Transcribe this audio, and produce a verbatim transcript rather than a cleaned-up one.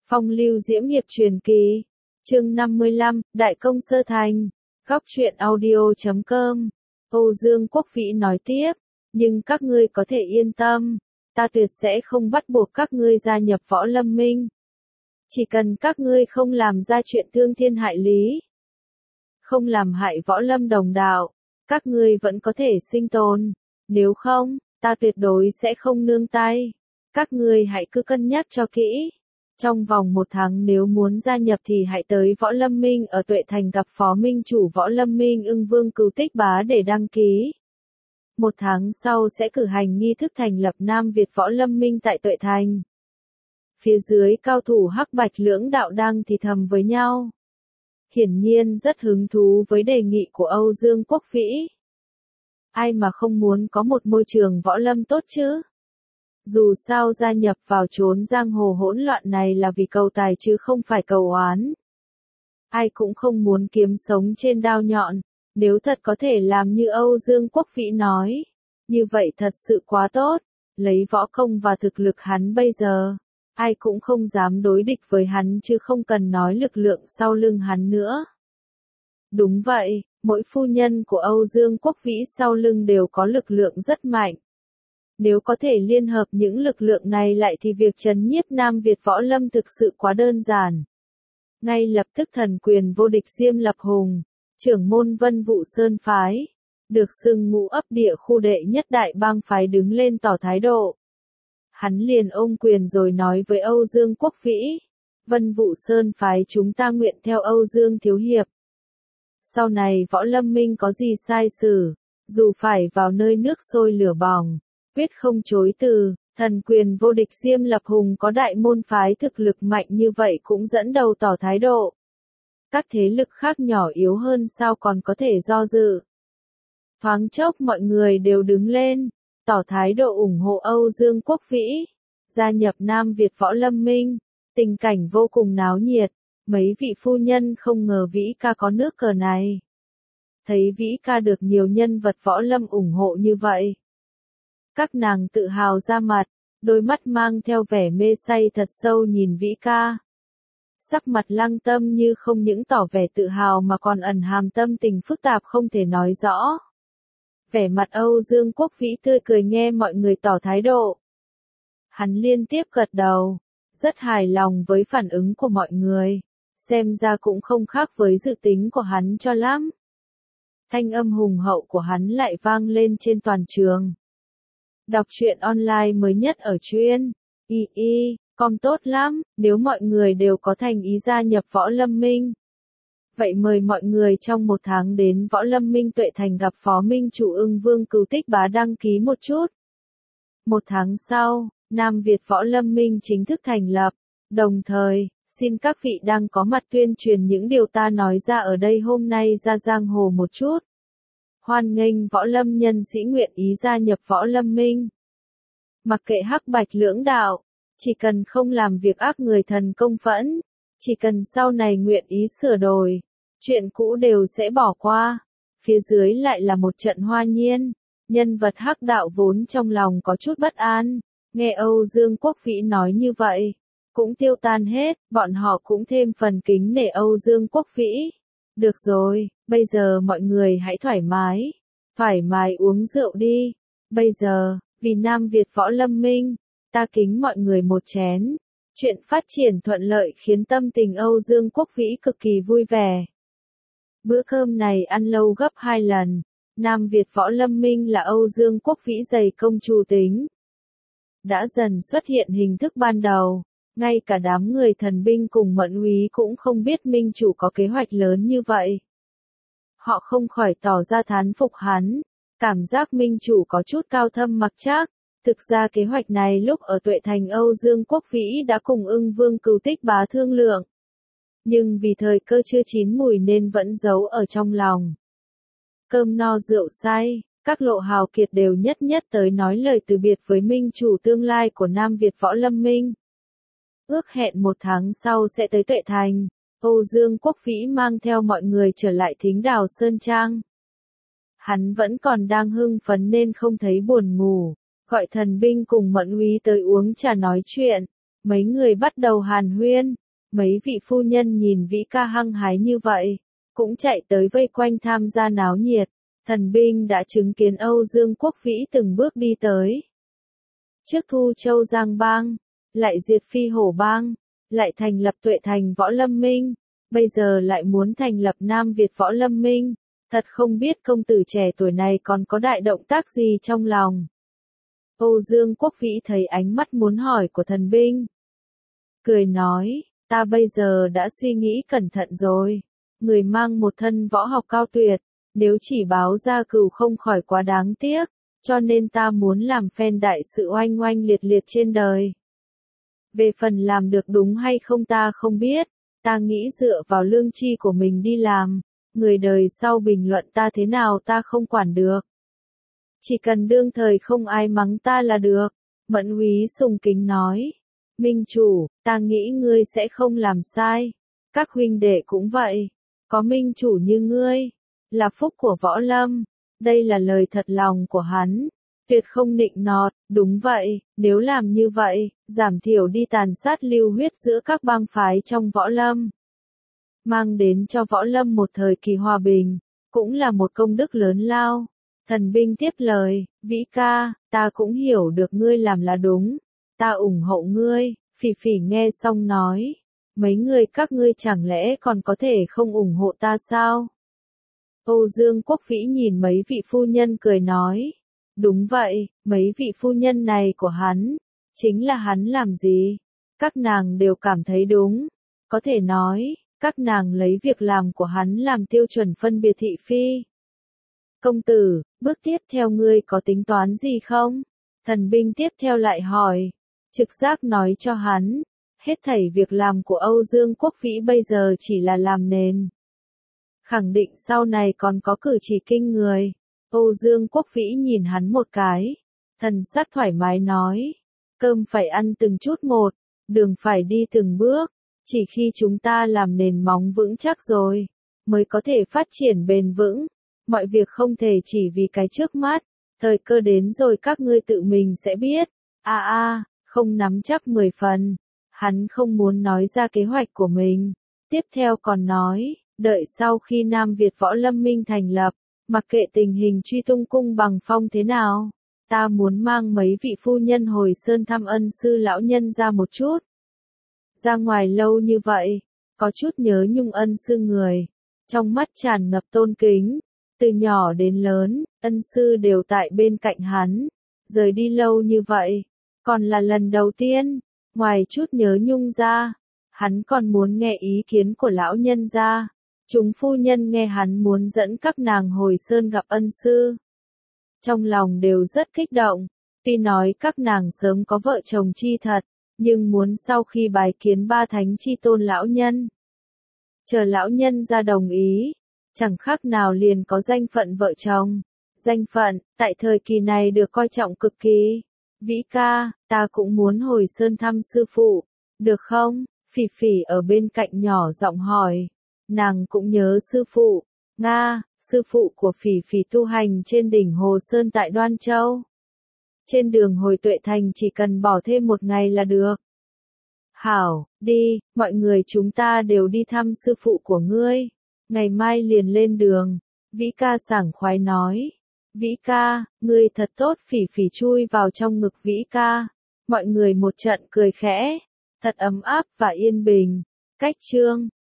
Phong lưu diễm hiệp truyền kỳ. Chương năm mươi lăm, Đại công sơ thành. Góc truyện audio chấm com. Âu Dương Quốc Vĩ nói tiếp, nhưng các ngươi có thể yên tâm, ta tuyệt sẽ không bắt buộc các ngươi gia nhập Võ Lâm Minh. Chỉ cần các ngươi không làm ra chuyện thương thiên hại lý, không làm hại Võ Lâm đồng đạo, các ngươi vẫn có thể sinh tồn. Nếu không, ta tuyệt đối sẽ không nương tay. Các ngươi hãy cứ cân nhắc cho kỹ. Trong vòng một tháng nếu muốn gia nhập thì hãy tới Võ Lâm Minh ở Tuệ Thành gặp Phó Minh chủ Võ Lâm Minh Ưng Vương Cửu Tích Bá để đăng ký. Một tháng sau sẽ cử hành nghi thức thành lập Nam Việt Võ Lâm Minh tại Tuệ Thành. Phía dưới cao thủ hắc bạch lưỡng đạo đang thì thầm với nhau. Hiển nhiên rất hứng thú với đề nghị của Âu Dương Quốc Vĩ. Ai mà không muốn có một môi trường võ lâm tốt chứ? Dù sao gia nhập vào chốn giang hồ hỗn loạn này là vì cầu tài chứ không phải cầu oán. Ai cũng không muốn kiếm sống trên đao nhọn, nếu thật có thể làm như Âu Dương Quốc Vĩ nói, như vậy thật sự quá tốt, lấy võ công và thực lực hắn bây giờ, ai cũng không dám đối địch với hắn chứ không cần nói lực lượng sau lưng hắn nữa. Đúng vậy, mỗi phu nhân của Âu Dương Quốc Vĩ sau lưng đều có lực lượng rất mạnh. Nếu có thể liên hợp những lực lượng này lại thì việc trấn nhiếp Nam Việt Võ Lâm thực sự quá đơn giản. Ngay lập tức thần quyền vô địch Diêm Lập Hùng, trưởng môn Vân Vũ Sơn phái, được xưng ngũ ấp địa khu đệ nhất đại bang phái đứng lên tỏ thái độ. Hắn liền ôm quyền rồi nói với Âu Dương Quốc Vĩ, Vân Vũ Sơn phái chúng ta nguyện theo Âu Dương Thiếu Hiệp. Sau này Võ Lâm Minh có gì sai sử, dù phải vào nơi nước sôi lửa bỏng, quyết không chối từ. Thần quyền vô địch Diêm Lập Hùng có đại môn phái thực lực mạnh như vậy cũng dẫn đầu tỏ thái độ. Các thế lực khác nhỏ yếu hơn sao còn có thể do dự. Thoáng chốc mọi người đều đứng lên, tỏ thái độ ủng hộ Âu Dương Quốc Vĩ, gia nhập Nam Việt Võ Lâm Minh. Tình cảnh vô cùng náo nhiệt, mấy vị phu nhân không ngờ Vĩ ca có nước cờ này. Thấy Vĩ ca được nhiều nhân vật võ lâm ủng hộ như vậy, các nàng tự hào ra mặt, đôi mắt mang theo vẻ mê say thật sâu nhìn Vĩ ca. Sắc mặt Lăng Tâm Như không những tỏ vẻ tự hào mà còn ẩn hàm tâm tình phức tạp không thể nói rõ. Vẻ mặt Âu Dương Quốc Vĩ tươi cười nghe mọi người tỏ thái độ. Hắn liên tiếp gật đầu, rất hài lòng với phản ứng của mọi người, xem ra cũng không khác với dự tính của hắn cho lắm. Thanh âm hùng hậu của hắn lại vang lên trên toàn trường. Đọc truyện online mới nhất ở truyện y y com tốt lắm, nếu mọi người đều có thành ý gia nhập Võ Lâm Minh. Vậy mời mọi người trong một tháng đến Võ Lâm Minh Tuệ Thành gặp Phó Minh chủ Ưng Vương Cửu Tích Bá đăng ký một chút. Một tháng sau, Nam Việt Võ Lâm Minh chính thức thành lập, đồng thời, xin các vị đang có mặt tuyên truyền những điều ta nói ra ở đây hôm nay ra giang hồ một chút. Hoan nghênh Võ Lâm nhân sĩ nguyện ý gia nhập Võ Lâm Minh. Mặc kệ hắc bạch lưỡng đạo, chỉ cần không làm việc ác người thần công phẫn, chỉ cần sau này nguyện ý sửa đổi, chuyện cũ đều sẽ bỏ qua. Phía dưới lại là một trận hoa nhiên, nhân vật hắc đạo vốn trong lòng có chút bất an, nghe Âu Dương Quốc Vĩ nói như vậy, cũng tiêu tan hết, bọn họ cũng thêm phần kính nể Âu Dương Quốc Vĩ. Được rồi, bây giờ mọi người hãy thoải mái, thoải mái uống rượu đi. Bây giờ, vì Nam Việt Võ Lâm Minh, ta kính mọi người một chén. Chuyện phát triển thuận lợi khiến tâm tình Âu Dương Quốc Vĩ cực kỳ vui vẻ. Bữa cơm này ăn lâu gấp hai lần. Nam Việt Võ Lâm Minh là Âu Dương Quốc Vĩ dày công chủ tính. Đã dần xuất hiện hình thức ban đầu. Ngay cả đám người thần binh cùng Mẫn Úy cũng không biết Minh chủ có kế hoạch lớn như vậy. Họ không khỏi tỏ ra thán phục hắn, cảm giác Minh chủ có chút cao thâm mặc trác. Thực ra kế hoạch này lúc ở Tuệ Thành Âu Dương Quốc Vĩ đã cùng Ưng Vương Cửu Tích Bá thương lượng. Nhưng vì thời cơ chưa chín mùi nên vẫn giấu ở trong lòng. Cơm no rượu say, các lộ hào kiệt đều nhất nhất tới nói lời từ biệt với Minh chủ tương lai của Nam Việt Võ Lâm Minh. Ước hẹn một tháng sau sẽ tới Tuệ Thành, Âu Dương Quốc Vĩ mang theo mọi người trở lại Thính Đào Sơn Trang. Hắn vẫn còn đang hưng phấn nên không thấy buồn ngủ, gọi thần binh cùng Mẫn Úy tới uống trà nói chuyện. Mấy người bắt đầu hàn huyên, mấy vị phu nhân nhìn Vĩ ca hăng hái như vậy, cũng chạy tới vây quanh tham gia náo nhiệt. Thần binh đã chứng kiến Âu Dương Quốc Vĩ từng bước đi tới. Trước thu Châu Giang Bang, lại diệt Phi Hổ Bang, lại thành lập Tuệ Thành Võ Lâm Minh, bây giờ lại muốn thành lập Nam Việt Võ Lâm Minh, thật không biết công tử trẻ tuổi này còn có đại động tác gì trong lòng. Âu Dương Quốc Vĩ thấy ánh mắt muốn hỏi của thần binh, cười nói, ta bây giờ đã suy nghĩ cẩn thận rồi, người mang một thân võ học cao tuyệt, nếu chỉ báo ra cừu không khỏi quá đáng tiếc, cho nên ta muốn làm phen đại sự oanh oanh liệt liệt trên đời. Về phần làm được đúng hay không ta không biết, ta nghĩ dựa vào lương tri của mình đi làm, người đời sau bình luận ta thế nào ta không quản được. Chỉ cần đương thời không ai mắng ta là được. Mẫn Úy sùng kính nói, Minh chủ, ta nghĩ ngươi sẽ không làm sai, các huynh đệ cũng vậy, có minh chủ như ngươi, là phúc của võ lâm, đây là lời thật lòng của hắn, tuyệt không nịnh nọt, đúng vậy, nếu làm như vậy, giảm thiểu đi tàn sát lưu huyết giữa các bang phái trong võ lâm, mang đến cho võ lâm một thời kỳ hòa bình, cũng là một công đức lớn lao. Thần binh tiếp lời, Vĩ ca, ta cũng hiểu được ngươi làm là đúng, ta ủng hộ ngươi. Phỉ Phỉ nghe xong nói, mấy người các ngươi chẳng lẽ còn có thể không ủng hộ ta sao? Âu Dương Quốc Vĩ nhìn mấy vị phu nhân cười nói, đúng vậy, mấy vị phu nhân này của hắn, chính là hắn làm gì? Các nàng đều cảm thấy đúng, có thể nói, các nàng lấy việc làm của hắn làm tiêu chuẩn phân biệt thị phi. Công tử, bước tiếp theo ngươi có tính toán gì không? Thần binh tiếp theo lại hỏi, trực giác nói cho hắn, hết thảy việc làm của Âu Dương Quốc Vĩ bây giờ chỉ là làm nền. Khẳng định sau này còn có cử chỉ kinh người. Âu Dương Quốc Vĩ nhìn hắn một cái, thần sắc thoải mái nói, cơm phải ăn từng chút một, đường phải đi từng bước, chỉ khi chúng ta làm nền móng vững chắc rồi, mới có thể phát triển bền vững. Mọi việc không thể chỉ vì cái trước mắt, thời cơ đến rồi các ngươi tự mình sẽ biết. A a, không nắm chắc mười phần. Hắn không muốn nói ra kế hoạch của mình. Tiếp theo còn nói, đợi sau khi Nam Việt Võ Lâm Minh thành lập, mặc kệ tình hình truy tung cung bằng phong thế nào, ta muốn mang mấy vị phu nhân hồi sơn thăm ân sư lão nhân ra một chút. Ra ngoài lâu như vậy, có chút nhớ nhung ân sư người, trong mắt tràn ngập tôn kính. Từ nhỏ đến lớn, ân sư đều tại bên cạnh hắn, rời đi lâu như vậy, còn là lần đầu tiên, ngoài chút nhớ nhung ra, hắn còn muốn nghe ý kiến của lão nhân ra. Chúng phu nhân nghe hắn muốn dẫn các nàng hồi sơn gặp ân sư. Trong lòng đều rất kích động, tuy nói các nàng sớm có vợ chồng chi thật, nhưng muốn sau khi bái kiến ba thánh chi tôn lão nhân. Chờ lão nhân ra đồng ý. Chẳng khác nào liền có danh phận vợ chồng. Danh phận, tại thời kỳ này được coi trọng cực kỳ. Vĩ ca, ta cũng muốn hồi sơn thăm sư phụ. Được không? Phỉ Phỉ ở bên cạnh nhỏ giọng hỏi. Nàng cũng nhớ sư phụ. Nga, sư phụ của Phỉ Phỉ tu hành trên đỉnh Hồ Sơn tại Đoan Châu. Trên đường hồi Tuệ Thành chỉ cần bỏ thêm một ngày là được. Hảo, đi, mọi người chúng ta đều đi thăm sư phụ của ngươi. Ngày mai liền lên đường, Vĩ ca sảng khoái nói. Vĩ ca, ngươi thật tốt. Phỉ Phỉ chui vào trong ngực Vĩ ca. Mọi người một trận cười khẽ, thật ấm áp và yên bình. Cách chương